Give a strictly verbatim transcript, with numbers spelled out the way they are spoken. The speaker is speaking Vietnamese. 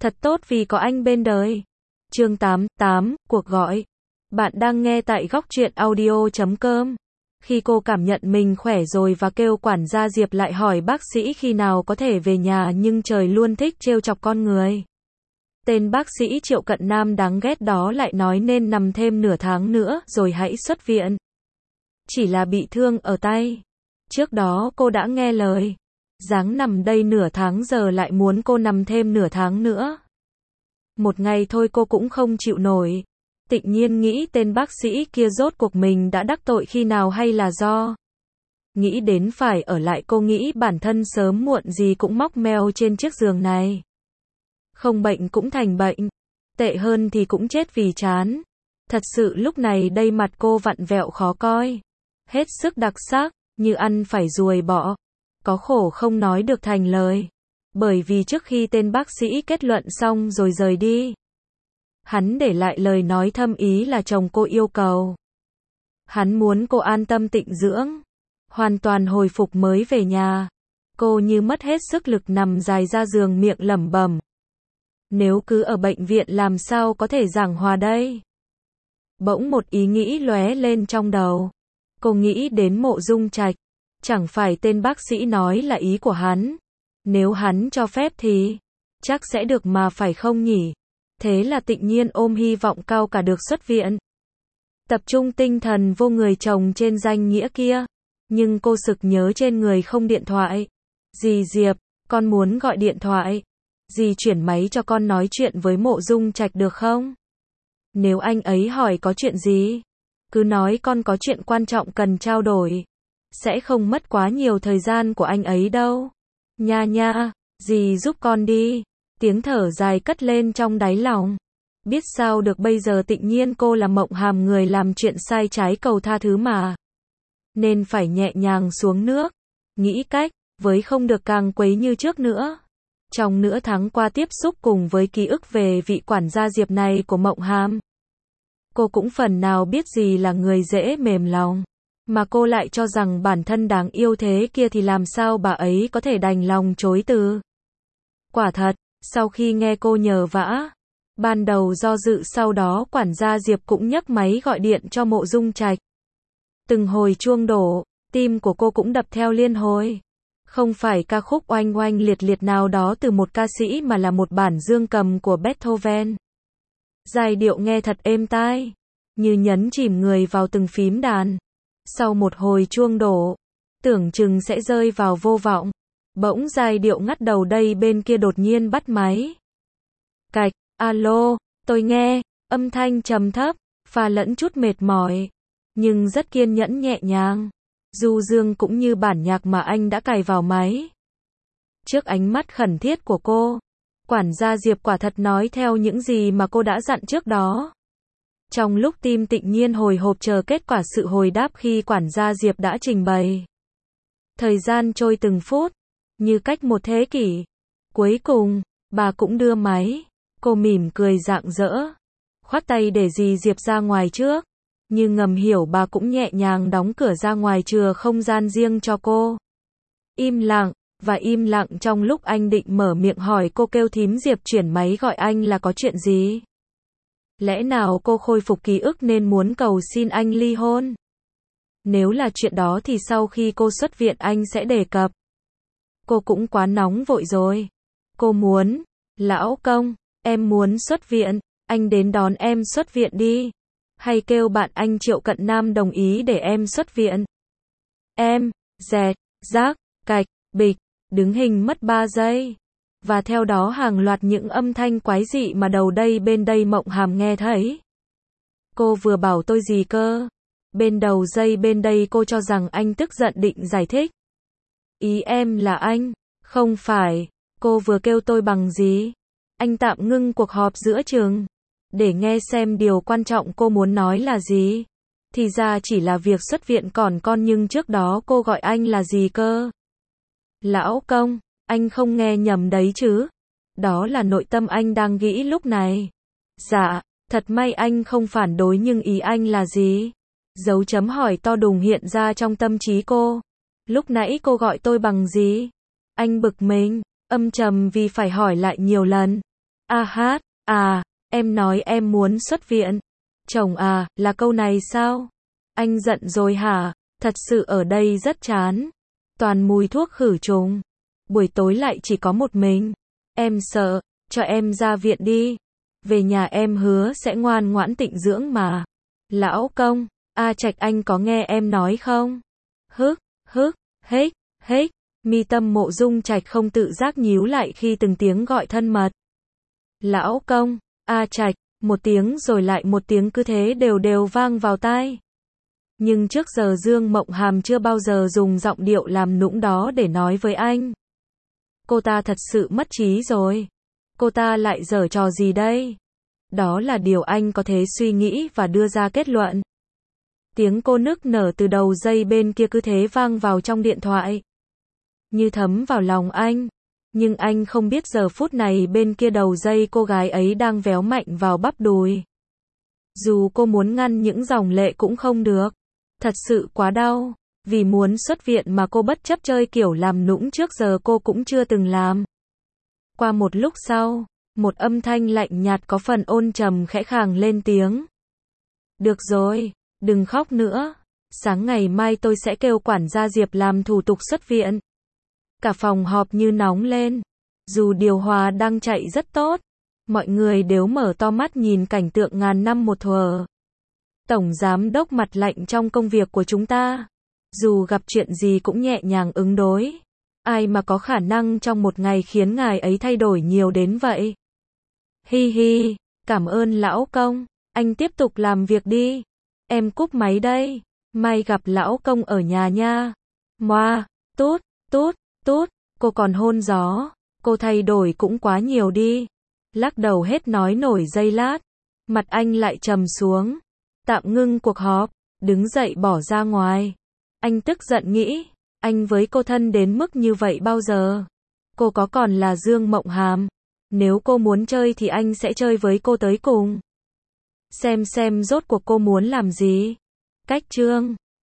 Thật tốt vì có anh bên đời. Chương tám, tám, cuộc gọi. Bạn đang nghe tại góc truyện audio chấm com. Khi cô cảm nhận mình khỏe rồi và kêu quản gia Diệp lại hỏi bác sĩ khi nào có thể về nhà, nhưng trời luôn thích trêu chọc con người. Tên bác sĩ Triệu Cận Nam đáng ghét đó lại nói nên nằm thêm nửa tháng nữa rồi hãy xuất viện. Chỉ là bị thương ở tay. Trước đó cô đã nghe lời. Dáng nằm đây nửa tháng giờ lại muốn cô nằm thêm nửa tháng nữa. Một ngày thôi cô cũng không chịu nổi. Tịnh Nhiên nghĩ tên bác sĩ kia rốt cuộc mình đã đắc tội khi nào hay là do. Nghĩ đến phải ở lại, cô nghĩ bản thân sớm muộn gì cũng móc meo trên chiếc giường này. Không bệnh cũng thành bệnh. Tệ hơn thì cũng chết vì chán. Thật sự lúc này đây mặt cô vặn vẹo khó coi. Hết sức đặc sắc, như ăn phải ruồi bọ. Có khổ không nói được thành lời. Bởi vì trước khi tên bác sĩ kết luận xong rồi rời đi, hắn để lại lời nói thâm ý là chồng cô yêu cầu. Hắn muốn cô an tâm tịnh dưỡng, hoàn toàn hồi phục mới về nhà. Cô như mất hết sức lực nằm dài ra giường miệng lẩm bẩm. Nếu cứ ở bệnh viện làm sao có thể giảng hòa đây? Bỗng một ý nghĩ lóe lên trong đầu. Cô nghĩ đến Mộ Dung Trạch. Chẳng phải tên bác sĩ nói là ý của hắn. Nếu hắn cho phép thì chắc sẽ được mà phải không nhỉ? Thế là Tịnh Nhiên ôm hy vọng cao cả được xuất viện. Tập trung tinh thần vô người chồng trên danh nghĩa kia. Nhưng cô sực nhớ trên người không điện thoại. Dì Diệp, con muốn gọi điện thoại. Dì chuyển máy cho con nói chuyện với Mộ Dung Trạch được không? Nếu anh ấy hỏi có chuyện gì, cứ nói con có chuyện quan trọng cần trao đổi. Sẽ không mất quá nhiều thời gian của anh ấy đâu. Nha nha, dì giúp con đi. Tiếng thở dài cất lên trong đáy lòng. Biết sao được bây giờ, Tịnh Nhiên cô là Mộng Hàm, người làm chuyện sai trái cầu tha thứ mà. Nên phải nhẹ nhàng xuống nước. Nghĩ cách, với không được càng quấy như trước nữa. Trong nửa tháng qua tiếp xúc cùng với ký ức về vị quản gia Diệp này của Mộng Hàm, cô cũng phần nào biết gì là người dễ mềm lòng. Mà cô lại cho rằng bản thân đáng yêu thế kia thì làm sao bà ấy có thể đành lòng chối từ. Quả thật, sau khi nghe cô nhờ vả, ban đầu do dự, sau đó quản gia Diệp cũng nhấc máy gọi điện cho Mộ Dung Trạch. Từng hồi chuông đổ, tim của cô cũng đập theo liên hồi. Không phải ca khúc oanh oanh liệt liệt nào đó từ một ca sĩ mà là một bản dương cầm của Beethoven. Giai điệu nghe thật êm tai, như nhấn chìm người vào từng phím đàn. Sau một hồi chuông đổ, tưởng chừng sẽ rơi vào vô vọng. Bỗng giai điệu ngắt đầu đây bên kia đột nhiên bắt máy. Cạch, alo, tôi nghe, âm thanh trầm thấp, pha lẫn chút mệt mỏi, nhưng rất kiên nhẫn nhẹ nhàng. Du dương cũng như bản nhạc mà anh đã cài vào máy. Trước ánh mắt khẩn thiết của cô, quản gia Diệp quả thật nói theo những gì mà cô đã dặn trước đó. Trong lúc tim Tịnh Nhiên hồi hộp chờ kết quả sự hồi đáp khi quản gia Diệp đã trình bày. Thời gian trôi từng phút, như cách một thế kỷ. Cuối cùng, bà cũng đưa máy. Cô mỉm cười rạng rỡ, khoát tay để dì Diệp ra ngoài trước. Như ngầm hiểu bà cũng nhẹ nhàng đóng cửa ra ngoài, chừa không gian riêng cho cô. Im lặng, và im lặng trong lúc anh định mở miệng hỏi cô kêu thím Diệp chuyển máy gọi anh là có chuyện gì? Lẽ nào cô khôi phục ký ức nên muốn cầu xin anh ly hôn? Nếu là chuyện đó thì sau khi cô xuất viện anh sẽ đề cập. Cô cũng quá nóng vội rồi. Cô muốn, lão công, em muốn xuất viện, anh đến đón em xuất viện đi. Hay kêu bạn anh Triệu Cận Nam đồng ý để em xuất viện. Em, dẹt, rác, cạch, bịch, đứng hình mất ba giây. Và theo đó hàng loạt những âm thanh quái dị mà đầu đây bên đây Mộng Hàm nghe thấy. Cô vừa bảo tôi gì cơ? Bên đầu dây bên đây cô cho rằng anh tức giận định giải thích. Ý em là anh, không phải, cô vừa kêu tôi bằng gì? Anh tạm ngưng cuộc họp giữa trường để nghe xem điều quan trọng cô muốn nói là gì. Thì ra chỉ là việc xuất viện còn con, nhưng trước đó cô gọi anh là gì cơ? Lão công, anh không nghe nhầm đấy chứ? Đó là nội tâm anh đang nghĩ lúc này. Dạ, thật may anh không phản đối, nhưng ý anh là gì? Dấu chấm hỏi to đùng hiện ra trong tâm trí cô. Lúc nãy cô gọi tôi bằng gì? Anh bực mình, âm trầm vì phải hỏi lại nhiều lần. A hát, à, em nói em muốn xuất viện. Chồng à, là câu này sao? Anh giận rồi hả? Thật sự ở đây rất chán. Toàn mùi thuốc khử trùng. Buổi tối lại chỉ có một mình. Em sợ, cho em ra viện đi. Về nhà em hứa sẽ ngoan ngoãn tịnh dưỡng mà. Lão công, A Trạch anh có nghe em nói không? Hức, hức, hếch, hếch. Mi tâm Mộ Dung Trạch không tự giác nhíu lại khi từng tiếng gọi thân mật. Lão công, A Trạch, một tiếng rồi lại một tiếng cứ thế đều đều vang vào tai. Nhưng trước giờ Dương Mộng Hàm chưa bao giờ dùng giọng điệu làm nũng đó để nói với anh. Cô ta thật sự mất trí rồi. Cô ta lại giở trò gì đây? Đó là điều anh có thể suy nghĩ và đưa ra kết luận. Tiếng cô nức nở từ đầu dây bên kia cứ thế vang vào trong điện thoại. Như thấm vào lòng anh. Nhưng anh không biết giờ phút này bên kia đầu dây cô gái ấy đang véo mạnh vào bắp đùi. Dù cô muốn ngăn những dòng lệ cũng không được. Thật sự quá đau. Vì muốn xuất viện mà cô bất chấp chơi kiểu làm nũng trước giờ cô cũng chưa từng làm. Qua một lúc sau, một âm thanh lạnh nhạt có phần ôn trầm khẽ khàng lên tiếng. Được rồi, đừng khóc nữa. Sáng ngày mai tôi sẽ kêu quản gia Diệp làm thủ tục xuất viện. Cả phòng họp như nóng lên. Dù điều hòa đang chạy rất tốt, mọi người đều mở to mắt nhìn cảnh tượng ngàn năm một thuở. Tổng giám đốc mặt lạnh trong công việc của chúng ta. Dù gặp chuyện gì cũng nhẹ nhàng ứng đối. Ai mà có khả năng trong một ngày khiến ngài ấy thay đổi nhiều đến vậy. Hi hi, cảm ơn lão công. Anh tiếp tục làm việc đi. Em cúp máy đây. Mai gặp lão công ở nhà nha. Moa, tút, tút, tút. Cô còn hôn gió. Cô thay đổi cũng quá nhiều đi. Lắc đầu hết nói nổi giây lát. Mặt anh lại trầm xuống. Tạm ngưng cuộc họp. Đứng dậy bỏ ra ngoài. Anh tức giận nghĩ. Anh với cô thân đến mức như vậy bao giờ? Cô có còn là Dương Mộng Hàm? Nếu cô muốn chơi thì anh sẽ chơi với cô tới cùng. Xem xem rốt cuộc cô muốn làm gì. Cách chương